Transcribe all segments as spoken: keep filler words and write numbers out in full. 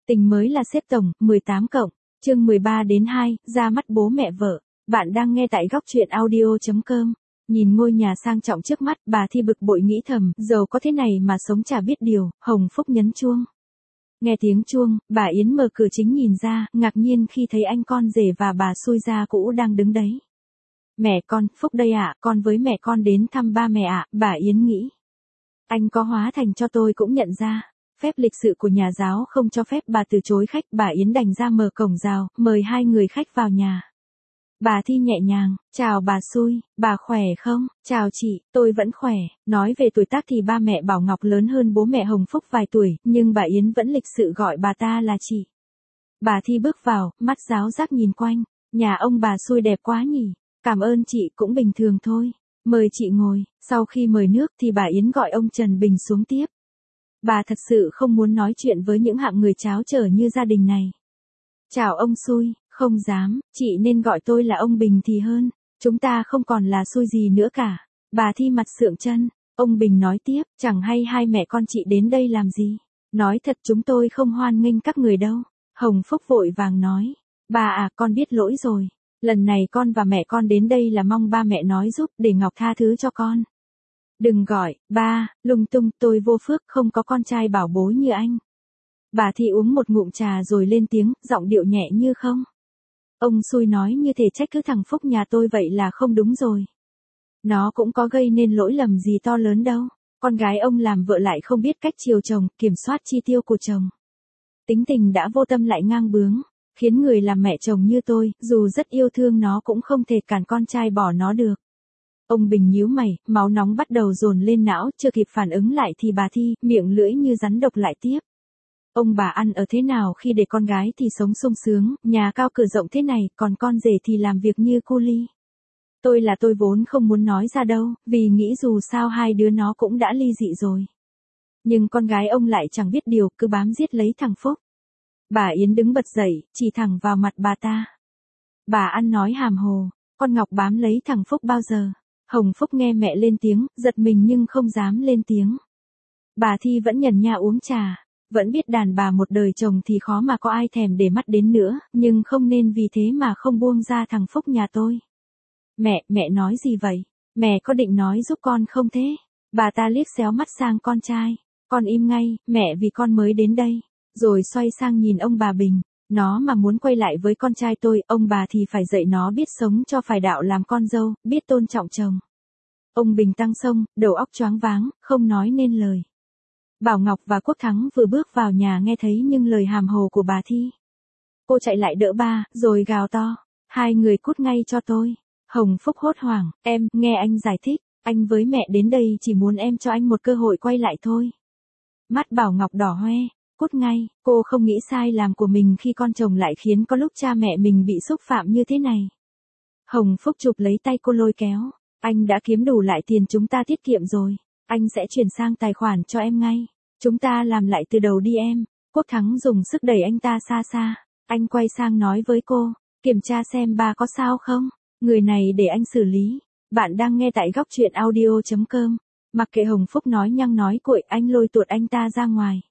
Tình mới là sếp tổng, mười tám cộng, chương mười ba đến hai, ra mắt bố mẹ vợ. Bạn đang nghe tại góc truyện audio chấm com. Nhìn ngôi nhà sang trọng trước mắt, bà Thi bực bội nghĩ thầm, giàu có thế này mà sống chả biết điều. Hồng Phúc nhấn chuông. Nghe tiếng chuông, bà Yến mở cửa chính nhìn ra, ngạc nhiên khi thấy anh con rể và bà xui gia cũ đang đứng đấy. Mẹ con, Phúc đây ạ, con với mẹ con đến thăm ba mẹ ạ, bà Yến nghĩ. Anh có hóa thành cho tôi cũng nhận ra. Phép lịch sự của nhà giáo không cho phép bà từ chối khách, bà Yến đành ra mở cổng rào, mời hai người khách vào nhà. Bà Thi nhẹ nhàng, chào bà xui, bà khỏe không? Chào chị, tôi vẫn khỏe. Nói về tuổi tác thì ba mẹ Bảo Ngọc lớn hơn bố mẹ Hồng Phúc vài tuổi, nhưng bà Yến vẫn lịch sự gọi bà ta là chị. Bà Thi bước vào, mắt giáo giác nhìn quanh, nhà ông bà xui đẹp quá nhỉ, cảm ơn chị, cũng bình thường thôi. Mời chị ngồi, sau khi mời nước thì bà Yến gọi ông Trần Bình xuống tiếp. Bà thật sự không muốn nói chuyện với những hạng người cháo trở như gia đình này. Chào ông xui, không dám, chị nên gọi tôi là ông Bình thì hơn, chúng ta không còn là xui gì nữa cả. Bà Thi mặt sượng chân, ông Bình nói tiếp, chẳng hay hai mẹ con chị đến đây làm gì. Nói thật chúng tôi không hoan nghênh các người đâu. Hồng Phúc vội vàng nói, bà à con biết lỗi rồi, lần này con và mẹ con đến đây là mong ba mẹ nói giúp để Ngọc tha thứ cho con. Đừng gọi, ba, lung tung, tôi vô phước không có con trai bảo bối như anh. Bà Thi uống một ngụm trà rồi lên tiếng, giọng điệu nhẹ như không. Ông xui nói như thể trách cứ thằng Phúc nhà tôi vậy là không đúng rồi. Nó cũng có gây nên lỗi lầm gì to lớn đâu. Con gái ông làm vợ lại không biết cách chiều chồng, kiểm soát chi tiêu của chồng. Tính tình đã vô tâm lại ngang bướng, khiến người làm mẹ chồng như tôi, dù rất yêu thương nó cũng không thể cản con trai bỏ nó được. Ông Bình nhíu mày, máu nóng bắt đầu dồn lên não, chưa kịp phản ứng lại thì bà Thi, miệng lưỡi như rắn độc lại tiếp. Ông bà ăn ở thế nào khi để con gái thì sống sung sướng, nhà cao cửa rộng thế này, còn con rể thì làm việc như cu li. Tôi là tôi vốn không muốn nói ra đâu, vì nghĩ dù sao hai đứa nó cũng đã ly dị rồi. Nhưng con gái ông lại chẳng biết điều, cứ bám giết lấy thằng Phúc. Bà Yến đứng bật dậy, chỉ thẳng vào mặt bà ta. Bà ăn nói hàm hồ, con Ngọc bám lấy thằng Phúc bao giờ? Hồng Phúc nghe mẹ lên tiếng, giật mình nhưng không dám lên tiếng. Bà Thi vẫn nhần nha uống trà, vẫn biết đàn bà một đời chồng thì khó mà có ai thèm để mắt đến nữa, nhưng không nên vì thế mà không buông ra thằng Phúc nhà tôi. Mẹ, mẹ nói gì vậy? Mẹ có định nói giúp con không thế? Bà ta liếc xéo mắt sang con trai. Con im ngay, mẹ vì con mới đến đây. Rồi xoay sang nhìn ông bà Bình. Nó mà muốn quay lại với con trai tôi, ông bà thì phải dạy nó biết sống cho phải đạo làm con dâu, biết tôn trọng chồng. Ông Bình tăng xông, đầu óc choáng váng, không nói nên lời. Bảo Ngọc và Quốc Thắng vừa bước vào nhà nghe thấy những lời hàm hồ của bà Thi. Cô chạy lại đỡ ba, rồi gào to. Hai người cút ngay cho tôi. Hồng Phúc hốt hoảng, em, nghe anh giải thích, anh với mẹ đến đây chỉ muốn em cho anh một cơ hội quay lại thôi. Mắt Bảo Ngọc đỏ hoe. Cút ngay, cô không nghĩ sai làm của mình khi con chồng lại khiến có lúc cha mẹ mình bị xúc phạm như thế này. Hồng Phúc chụp lấy tay cô lôi kéo. Anh đã kiếm đủ lại tiền chúng ta tiết kiệm rồi. Anh sẽ chuyển sang tài khoản cho em ngay. Chúng ta làm lại từ đầu đi em. Quốc Thắng dùng sức đẩy anh ta xa xa. Anh quay sang nói với cô. Kiểm tra xem ba có sao không. Người này để anh xử lý. Bạn đang nghe tại góc truyện audio chấm com. Mặc kệ Hồng Phúc nói nhăng nói cuội, anh lôi tuột anh ta ra ngoài.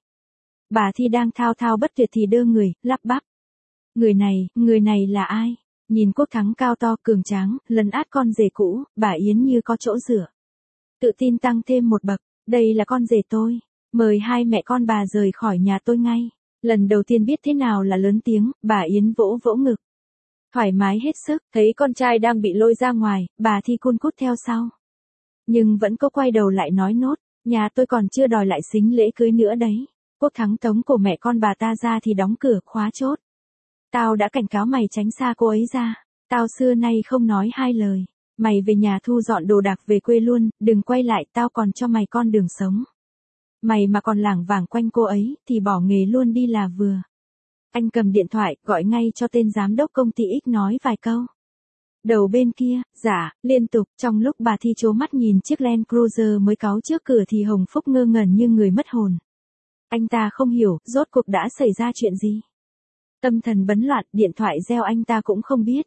Bà Thi đang thao thao bất tuyệt thì đơ người, lắp bắp. Người này, người này là ai? Nhìn Quốc Thắng cao to, cường tráng, lấn át con rể cũ, bà Yến như có chỗ dựa. Tự tin tăng thêm một bậc, đây là con rể tôi. Mời hai mẹ con bà rời khỏi nhà tôi ngay. Lần đầu tiên biết thế nào là lớn tiếng, bà Yến vỗ vỗ ngực. Thoải mái hết sức, thấy con trai đang bị lôi ra ngoài, bà Thi cun cút theo sau. Nhưng vẫn có quay đầu lại nói nốt, nhà tôi còn chưa đòi lại sính lễ cưới nữa đấy. Quốc Thắng tống cổ mẹ con bà ta ra thì đóng cửa, khóa chốt. Tao đã cảnh cáo mày tránh xa cô ấy ra. Tao xưa nay không nói hai lời. Mày về nhà thu dọn đồ đạc về quê luôn, đừng quay lại, tao còn cho mày con đường sống. Mày mà còn lảng vảng quanh cô ấy, thì bỏ nghề luôn đi là vừa. Anh cầm điện thoại, gọi ngay cho tên giám đốc công ty X nói vài câu. Đầu bên kia, dạ, liên tục, trong lúc bà Thi trố mắt nhìn chiếc Land Cruiser mới cáu trước cửa thì Hồng Phúc ngơ ngẩn như người mất hồn. Anh ta không hiểu, rốt cuộc đã xảy ra chuyện gì. Tâm thần bấn loạn, điện thoại reo anh ta cũng không biết.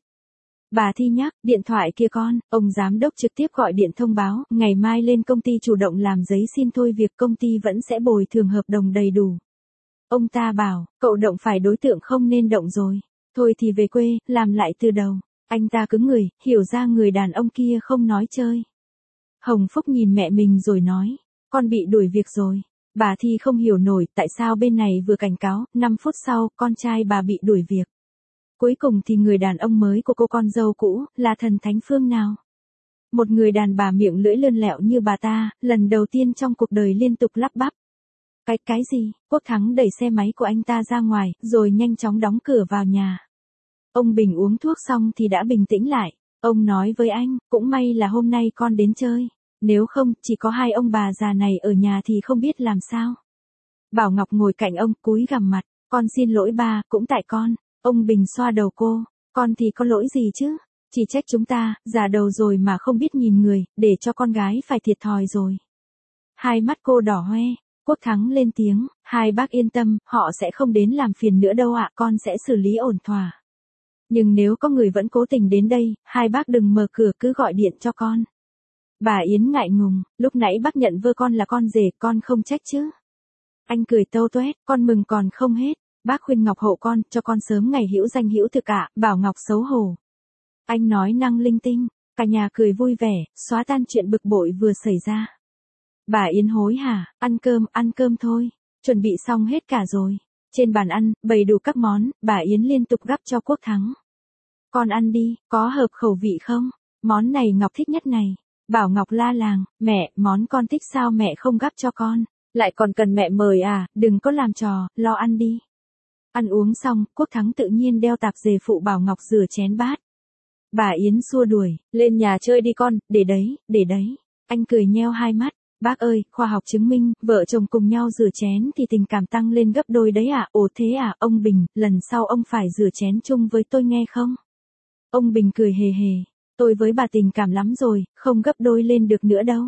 Bà Thi nhắc, điện thoại kia con, ông giám đốc trực tiếp gọi điện thông báo, ngày mai lên công ty chủ động làm giấy xin thôi việc, công ty vẫn sẽ bồi thường hợp đồng đầy đủ. Ông ta bảo, cậu động phải đối tượng không nên động rồi. Thôi thì về quê, làm lại từ đầu. Anh ta cứng người, hiểu ra người đàn ông kia không nói chơi. Hồng Phúc nhìn mẹ mình rồi nói, con bị đuổi việc rồi. Bà Thi không hiểu nổi tại sao bên này vừa cảnh cáo, năm phút sau, con trai bà bị đuổi việc. Cuối cùng thì người đàn ông mới của cô con dâu cũ, là thần thánh phương nào? Một người đàn bà miệng lưỡi lươn lẹo như bà ta, lần đầu tiên trong cuộc đời liên tục lắp bắp. Cái, cái gì? Quốc Thắng đẩy xe máy của anh ta ra ngoài, rồi nhanh chóng đóng cửa vào nhà. Ông Bình uống thuốc xong thì đã bình tĩnh lại. Ông nói với anh, cũng may là hôm nay con đến chơi. Nếu không, chỉ có hai ông bà già này ở nhà thì không biết làm sao. Bảo Ngọc ngồi cạnh ông, cúi gằm mặt. Con xin lỗi ba, cũng tại con. Ông Bình xoa đầu cô. Con thì có lỗi gì chứ? Chỉ trách chúng ta, già đầu rồi mà không biết nhìn người, để cho con gái phải thiệt thòi rồi. Hai mắt cô đỏ hoe. Quốc Thắng lên tiếng, hai bác yên tâm, họ sẽ không đến làm phiền nữa đâu ạ, con sẽ xử lý ổn thỏa. Nhưng nếu có người vẫn cố tình đến đây, hai bác đừng mở cửa, cứ gọi điện cho con. Bà Yến ngại ngùng, lúc nãy bác nhận vơ con là con rể, con không trách chứ. Anh cười tâu tuét, con mừng còn không hết. Bác khuyên Ngọc hộ con, cho con sớm ngày hữu danh hữu thực ạ, bảo Ngọc xấu hổ. Anh nói năng linh tinh, cả nhà cười vui vẻ, xóa tan chuyện bực bội vừa xảy ra. Bà Yến hối hả, ăn cơm, ăn cơm thôi, chuẩn bị xong hết cả rồi. Trên bàn ăn, bày đủ các món, bà Yến liên tục gắp cho Quốc Thắng. Con ăn đi, có hợp khẩu vị không? Món này Ngọc thích nhất này. Bảo Ngọc la làng, mẹ, món con thích sao mẹ không gắp cho con? Lại còn cần mẹ mời à, đừng có làm trò, lo ăn đi. Ăn uống xong, Quốc Thắng tự nhiên đeo tạp dề phụ Bảo Ngọc rửa chén bát. Bà Yến xua đuổi, lên nhà chơi đi con, để đấy, để đấy. Anh cười nheo hai mắt, bác ơi, khoa học chứng minh, vợ chồng cùng nhau rửa chén thì tình cảm tăng lên gấp đôi đấy à, ồ thế à, ông Bình, lần sau ông phải rửa chén chung với tôi nghe không? Ông Bình cười hề hề, tôi với bà tình cảm lắm rồi, không gấp đôi lên được nữa đâu.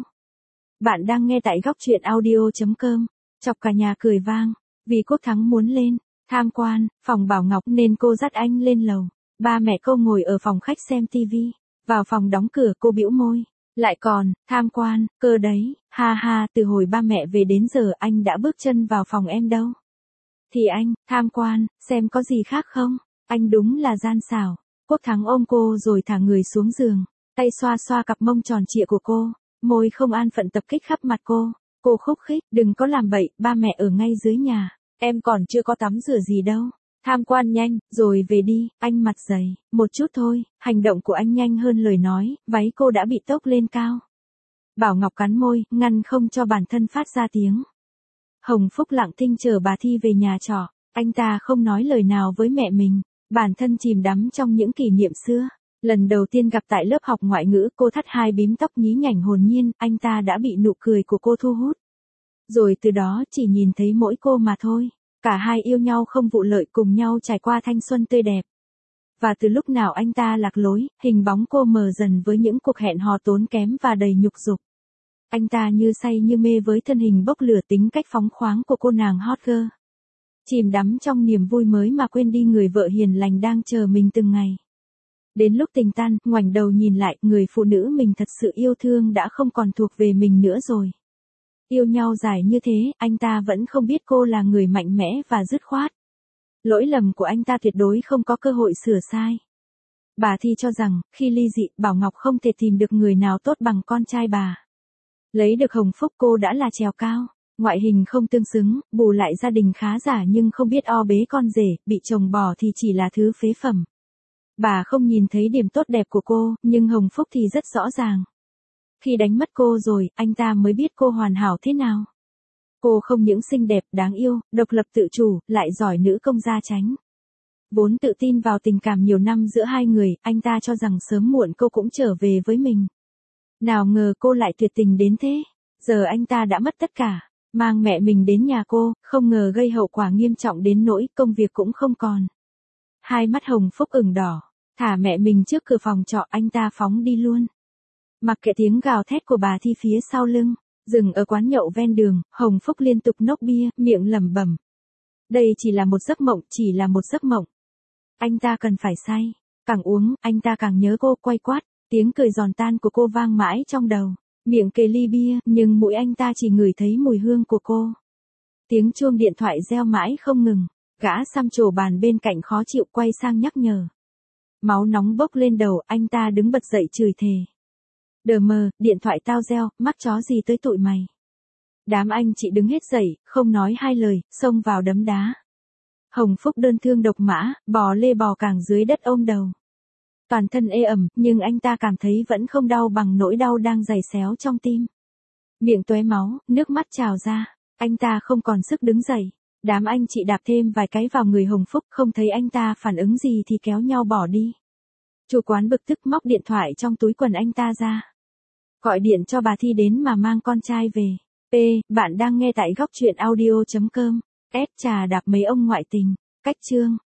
Bạn đang nghe tại góc truyện audio chấm com, chọc cả nhà cười vang, vì Quốc Thắng muốn lên, tham quan, phòng Bảo Ngọc nên cô dắt anh lên lầu. Ba mẹ cô ngồi ở phòng khách xem tivi, vào phòng đóng cửa cô bĩu môi, lại còn, tham quan, cơ đấy, ha ha, từ hồi ba mẹ về đến giờ anh đã bước chân vào phòng em đâu. Thì anh, tham quan, xem có gì khác không, anh đúng là gian xảo. Quốc Thắng ôm cô rồi thả người xuống giường, tay xoa xoa cặp mông tròn trịa của cô, môi không an phận tập kích khắp mặt cô, cô khúc khích, đừng có làm bậy, ba mẹ ở ngay dưới nhà, em còn chưa có tắm rửa gì đâu. Tham quan nhanh, rồi về đi, anh mặt dày, một chút thôi, hành động của anh nhanh hơn lời nói, váy cô đã bị tốc lên cao. Bảo Ngọc cắn môi, ngăn không cho bản thân phát ra tiếng. Hồng Phúc lặng thinh chờ bà Thi về nhà trọ, anh ta không nói lời nào với mẹ mình, bản thân chìm đắm trong những kỷ niệm xưa. Lần đầu tiên gặp tại lớp học ngoại ngữ, cô thắt hai bím tóc nhí nhảnh hồn nhiên, anh ta đã bị nụ cười của cô thu hút. Rồi từ đó chỉ nhìn thấy mỗi cô mà thôi. Cả hai yêu nhau không vụ lợi, cùng nhau trải qua thanh xuân tươi đẹp. Và từ lúc nào anh ta lạc lối, hình bóng cô mờ dần với những cuộc hẹn hò tốn kém và đầy nhục dục. Anh ta như say như mê với thân hình bốc lửa, tính cách phóng khoáng của cô nàng hot girl. Chìm đắm trong niềm vui mới mà quên đi người vợ hiền lành đang chờ mình từng ngày. Đến lúc tình tan, ngoảnh đầu nhìn lại, người phụ nữ mình thật sự yêu thương đã không còn thuộc về mình nữa rồi. Yêu nhau dài như thế, anh ta vẫn không biết cô là người mạnh mẽ và dứt khoát. Lỗi lầm của anh ta tuyệt đối không có cơ hội sửa sai. Bà Thi cho rằng, khi ly dị, Bảo Ngọc không thể tìm được người nào tốt bằng con trai bà. Lấy được Hồng Phúc cô đã là trèo cao, ngoại hình không tương xứng, bù lại gia đình khá giả nhưng không biết o bế con rể, bị chồng bỏ thì chỉ là thứ phế phẩm. Bà không nhìn thấy điểm tốt đẹp của cô, nhưng Hồng Phúc thì rất rõ ràng. Khi đánh mất cô rồi, anh ta mới biết cô hoàn hảo thế nào. Cô không những xinh đẹp, đáng yêu, độc lập tự chủ, lại giỏi nữ công gia chánh. Vốn tự tin vào tình cảm nhiều năm giữa hai người, anh ta cho rằng sớm muộn cô cũng trở về với mình. Nào ngờ cô lại tuyệt tình đến thế. Giờ anh ta đã mất tất cả, mang mẹ mình đến nhà cô, không ngờ gây hậu quả nghiêm trọng đến nỗi công việc cũng không còn. Hai mắt Hồng Phúc ửng đỏ, thả mẹ mình trước cửa phòng trọ, anh ta phóng đi luôn. Mặc kệ tiếng gào thét của bà Thi phía sau lưng, dừng ở quán nhậu ven đường, Hồng Phúc liên tục nốc bia, miệng lẩm bẩm. Đây chỉ là một giấc mộng, chỉ là một giấc mộng. Anh ta cần phải say, càng uống, anh ta càng nhớ cô, quay quát, tiếng cười giòn tan của cô vang mãi trong đầu, miệng kề ly bia, nhưng mũi anh ta chỉ ngửi thấy mùi hương của cô. Tiếng chuông điện thoại reo mãi không ngừng, gã xăm trổ bàn bên cạnh khó chịu quay sang nhắc nhở. Máu nóng bốc lên đầu, anh ta đứng bật dậy chửi thề. Đờ mờ, điện thoại tao reo, mắc chó gì tới tụi mày. Đám anh chị đứng hết dậy, không nói hai lời, xông vào đấm đá. Hồng Phúc đơn thương độc mã, bò lê bò cẳng dưới đất ôm đầu. Toàn thân ê ẩm, nhưng anh ta cảm thấy vẫn không đau bằng nỗi đau đang giày xéo trong tim. Miệng tóe máu, nước mắt trào ra, anh ta không còn sức đứng dậy. Đám anh chị đạp thêm vài cái vào người Hồng Phúc, không thấy anh ta phản ứng gì thì kéo nhau bỏ đi. Chủ quán bực tức móc điện thoại trong túi quần anh ta ra. Gọi điện cho bà Thi đến mà mang con trai về. P, bạn đang nghe tại góc truyện audio chấm com. S trà đạp mấy ông ngoại tình. Cách chương.